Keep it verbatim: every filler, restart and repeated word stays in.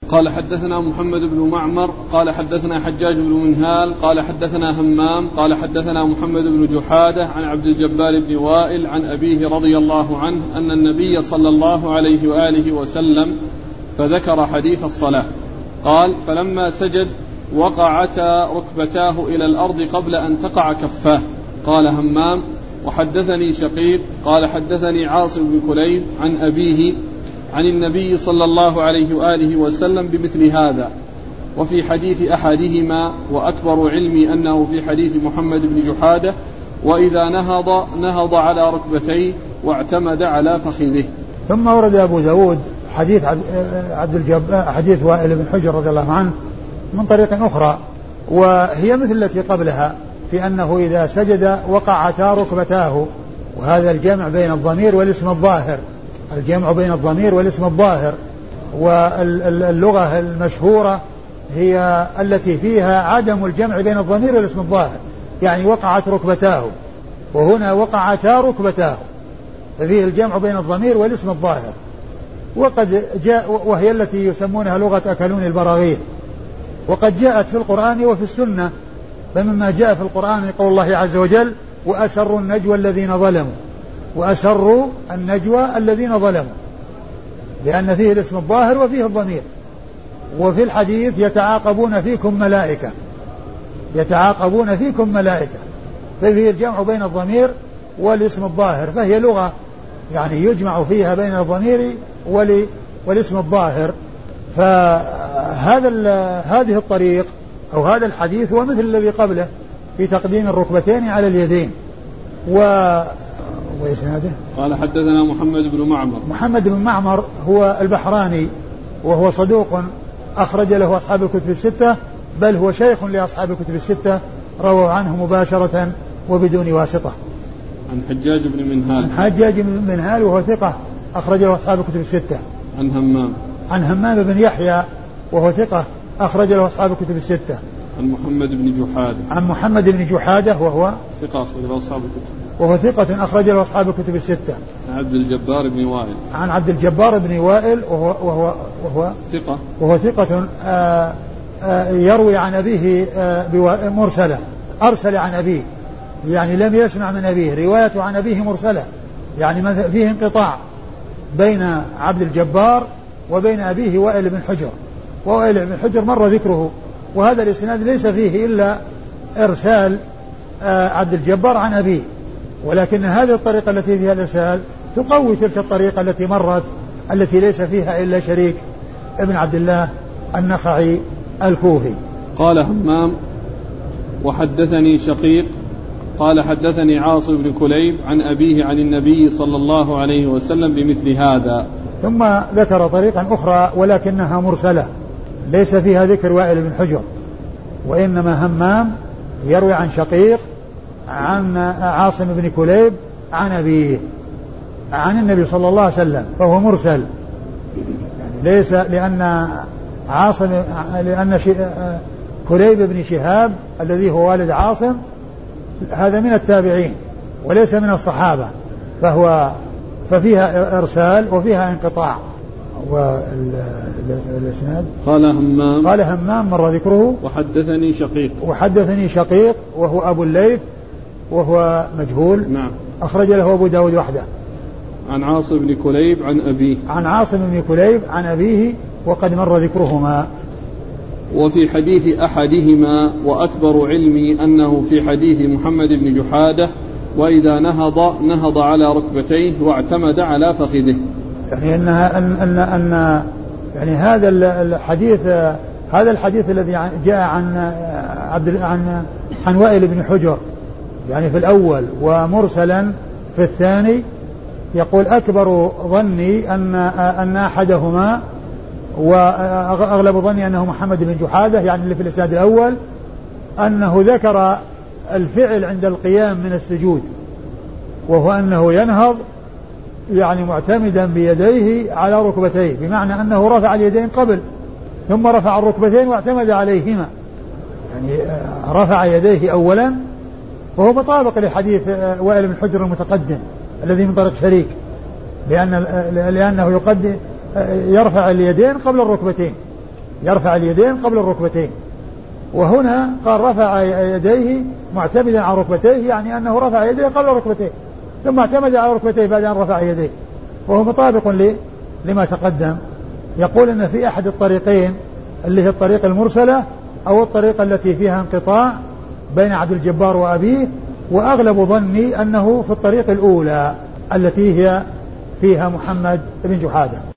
قال حدثنا محمد بن معمر قال حدثنا حجاج بن منهال قال حدثنا همام قال حدثنا محمد بن جحادة عن عبد الجبار بن وائل عن أبيه رضي الله عنه أن النبي صلى الله عليه وآله وسلم فذكر حديث الصلاة قال فلما سجد وقعتا ركبتاه إلى الأرض قبل أن تقع كفاه. قال همام وحدثني شقيق قال حدثني عاصم بن كليب عن أبيه عن النبي صلى الله عليه وآله وسلم بمثل هذا. وفي حديث أحدهما وأكبر علمي أنه في حديث محمد بن جحادة وإذا نهض نهض على ركبتيه واعتمد على فخذه. ثم ورد أبو داود حديث عبد الجبار حديث وائل بن حجر رضي الله عنه من طريق أخرى وهي مثل التي قبلها في أنه إذا سجد وقعتا ركبتاه، وهذا الجمع بين الضمير والاسم الظاهر، الجمع بين الضمير والاسم الظاهر. واللغة المشهورة هي التي فيها عدم الجمع بين الضمير والاسم الظاهر، يعني وقعت ركبتاه، وهنا وقعتا ركبتاه، ففيه الجمع بين الضمير والاسم الظاهر. وقد جاء وهي التي يسمونها لغة أكلون البراغيث، وقد جاءت في القرآن وفي السنة. فمما جاء في القرآن قول الله عز وجل وأسروا النجوى الذين ظلموا، وأسروا النجوى الذين ظلموا، لأن فيه الاسم الظاهر وفيه الضمير. وفي الحديث يتعاقبون فيكم ملائكة، يتعاقبون فيكم ملائكة، ففيه الجمع بين الضمير والاسم الظاهر، فهي لغة يعني يجمع فيها بين الضمير والاسم الظاهر. فهذا هذه الطريق أو هذا الحديث هو مثل الذي قبله في تقديم الركبتين على اليدين. و وإسناده قال حدثنا محمد بن معمر. محمد بن معمر هو البحراني وهو صدوق أخرج له أصحاب الكتب الستة، بل هو شيخ لأصحاب الكتب الستة، رووا عنه مباشرة وبدون واسطة. عن حجاج بن منهال. عن حجاج بن منهال وهو ثقة أخرج له أصحاب الكتب الستة. عن همام. عن همام بن يحيى وهو ثقة أخرج له أصحاب الكتب الستة. عن محمد بن جحادة. عن محمد بن جحادة وهو ثقة أخرج له أصحاب الكتب. وهو ثقة أخرج له أصحاب الكتب الستة. عن عبد الجبار بن وائل. عن عبد الجبار بن وائل وهو وهو وهو ثقة. وهو ثقة آآ آآ يروي عن أبيه مرسلة، أرسل عن أبيه، يعني لم يسمع من أبيه، روايته عن أبيه مرسلة، يعني فيه انقطاع بين عبد الجبار وبين أبيه وائل بن حجر. ووائل بن حجر مر ذكره، وهذا الإسناد ليس فيه إلا إرسال عبد الجبار عن أبيه، ولكن هذه الطريقة التي فيها الإرسال تقوي تلك الطريقة التي مرت التي ليس فيها إلا شريك ابن عبد الله النخعي الكوفي. قال همام وحدثني شقيق قال حدثني عاصم بن كليب عن أبيه عن النبي صلى الله عليه وسلم بمثل هذا. ثم ذكر طريقا أخرى ولكنها مرسلة ليس فيها ذكر وائل بن حجر، وإنما همام يروي عن شقيق عن عاصم بن كليب عن أبيه عن النبي صلى الله عليه وسلم، فهو مرسل، يعني ليس لأن عاصم لأن كليب بن شهاب الذي هو والد عاصم هذا من التابعين وليس من الصحابة، فهو ففيها إرسال وفيها انقطاع. والإسناد قال همام قال همام مر ذكره. وحدثني شقيق وحدثني شقيق وهو أبو الليث وهو مجهول. نعم. أخرج له أبو داود وحده. عن عاصم بن كليب عن أبيه. عن عاصم بن كليب عن أبيه وقد مر ذكرهما. وفي حديث أحدهما وأكبر علمي أنه في حديث محمد بن جحادة وإذا نهض نهض على ركبتيه واعتمد على فخذه، يعني أنها أن أن أن يعني هذا الحديث هذا الحديث الذي جاء عن عبد عن عن وائل بن حجر يعني في الأول ومرسلا في الثاني، يقول أكبر ظني أن أن أحدهما وأغلب ظني أنه محمد بن جحادة يعني اللي في الإسناد الأول، أنه ذكر الفعل عند القيام من السجود، وهو أنه ينهض يعني معتمدا بيديه على ركبتيه، بمعنى أنه رفع اليدين قبل ثم رفع الركبتين واعتمد عليهما، يعني رفع يديه أولا، وهو مطابق لحديث وائل بن حجر المتقدم الذي من طريق شريك، لأن لأنه يقدم يرفع اليدين قبل الركبتين، يرفع اليدين قبل الركبتين. وهنا قال رفع يديه معتمدا على ركبتيه، يعني أنه رفع يديه قبل ركبتيه ثم اعتمد على ركبتيه بعد أن رفع يديه، وهو مطابق لما تقدم. يقول أن في أحد الطريقين اللي هي الطريق المرسلة أو الطريقة التي فيها انقطاع بين عبد الجبار وأبيه، وأغلب ظني أنه في الطريق الأولى التي هي فيها محمد بن جحادة.